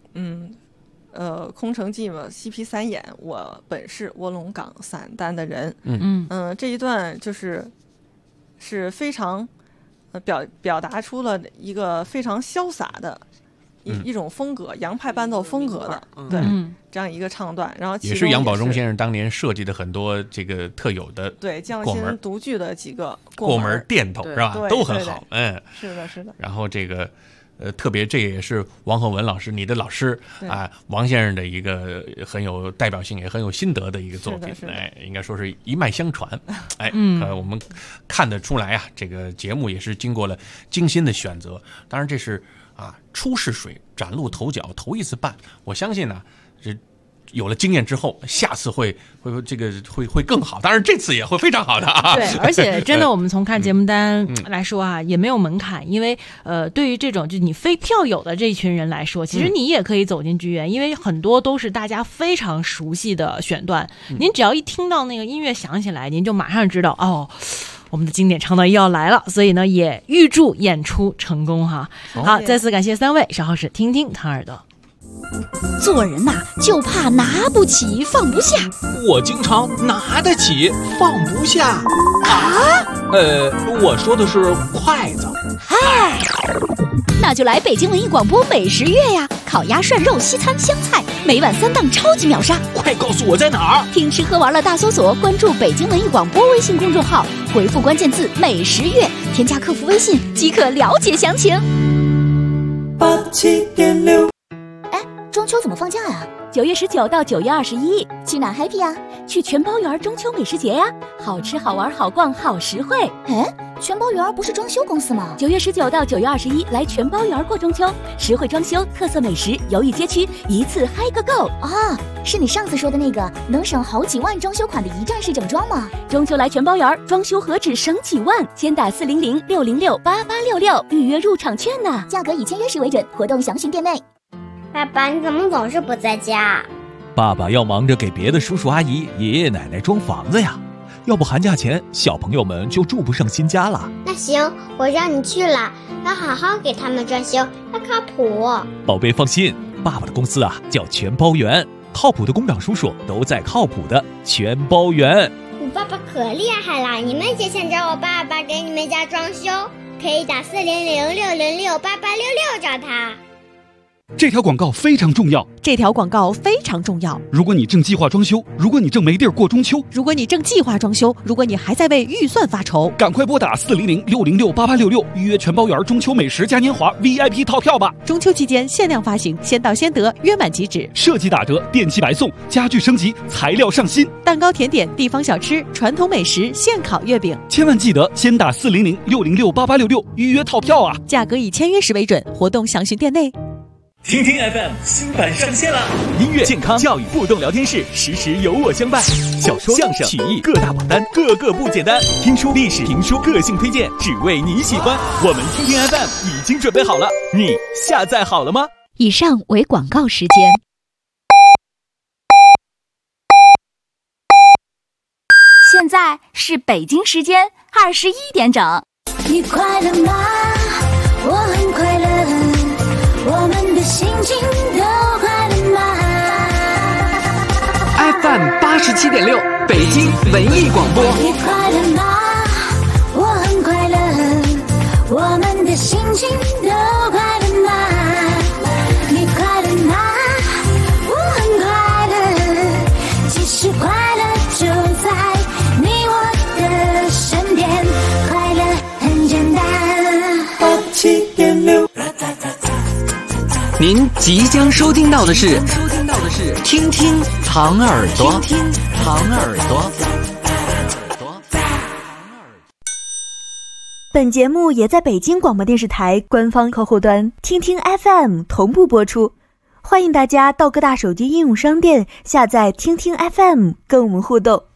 空城计嘛 ，CP3演我本是卧龙岗散丹的人，这一段是非常表达出了一个非常潇洒的一种风格，杨派伴奏风格的，对，这样一个唱段，然后也是杨宝忠先生当年设计的很多这个特有的对匠心独具的几个过门垫头是吧？都很好， 是的，是的。 然后这个。特别这也是王鹤文老师，你的老师啊，王先生的一个很有代表性，也很有心得的一个作品，应该说是一脉相传，我们看得出来啊，这个节目也是经过了精心的选择，当然这是初试水，崭露头角，头一次办，我相信呢，这有了经验之后，下次会更好，当然这次也会非常好的啊。 对，而且真的，我们从看节目单来说啊，也没有门槛，因为对于这种就你非票友的这一群人来说，其实你也可以走进剧院，因为很多都是大家非常熟悉的选段，您只要一听到那个音乐响起来，您就马上知道哦。我们的经典唱段又要来了，所以呢，也预祝演出成功哈。好，再次感谢3位，稍后是听听掏耳朵。 做人呐，就怕拿不起放不下。 我经常拿得起放不下啊。 我说的是筷子。 嗨，那就来北京文艺广播美食月呀！烤鸭、涮肉、西餐、湘菜，每晚3档超级秒杀。 快告诉我在哪儿！ 听吃喝玩乐大搜索，关注北京文艺广播微信公众号，回复关键字“美食月”，添加客服微信即可了解详情。 87.6。 中秋怎么放假呀？9月19到9月21，去哪 happy 呀？去全包园中秋美食节呀！好吃好玩好逛好实惠。 全包园不是装修公司吗 ？9月19到9月21来全包园过中秋，实惠装修、特色美食、犹豫街区，一次嗨个够啊！是你上次说的那个能省好几万装修款的一站式整装吗？ 中秋来全包园，装修何止省几万？先打400-606-8866预约入场券呢， 价格以签约时为准，活动详询店内。 爸爸，你怎么总是不在家？ 爸爸要忙着给别的叔叔阿姨、爷爷奶奶装房子呀，要不寒假前小朋友们就住不上新家了。 那行，我让你去了，要好好给他们装修，要靠谱。 宝贝放心，爸爸的公司啊叫全包园，靠谱的工长叔叔都在靠谱的全包园。 你爸爸可厉害了，你们也想找我爸爸给你们家装修，可以打400-606-8866找他。 这条广告非常重要。 这条广告非常重要。 如果你正计划装修，如果你正没地儿过中秋， 如果你正计划装修，如果你还在为预算发愁， 赶快拨打400-606-8866预约全包园中秋美食嘉年华 VIP 套票吧！ 中秋期间限量发行，先到先得，约满即止。 设计打折，电器白送，家具升级，材料上新， 蛋糕、甜点、地方小吃、传统美食、现烤月饼。 千万记得先打400-606-8866预约套票啊！ 价格以签约时为准，活动详询店内。 听听 FM 新版上线了， 音乐、健康、教育、互动聊天室，时时有我相伴。小说、相声、曲艺各大榜单，个个不简单。听书、历史、评书，个性推荐，只为你喜欢。我们听听 FM 已经准备好了，你下载好了吗？ 以上为广告时间。现在是北京时间21点整。 你快乐吗？我很快乐。我们的心情都快乐吗 ？FM 87.6，北京文艺广播。 你快乐吗？我很快乐。我们的心情都快乐吗？你快乐吗？我很快乐。其实快乐就在你我的身边，快乐很简单。87.6。 您即将收听到的是听听藏耳朵，听听藏耳朵。 本节目也在北京广播电视台官方客户端听听 FM 同步播出，欢迎大家到各大手机应用商店下载听听 FM 跟我们互动。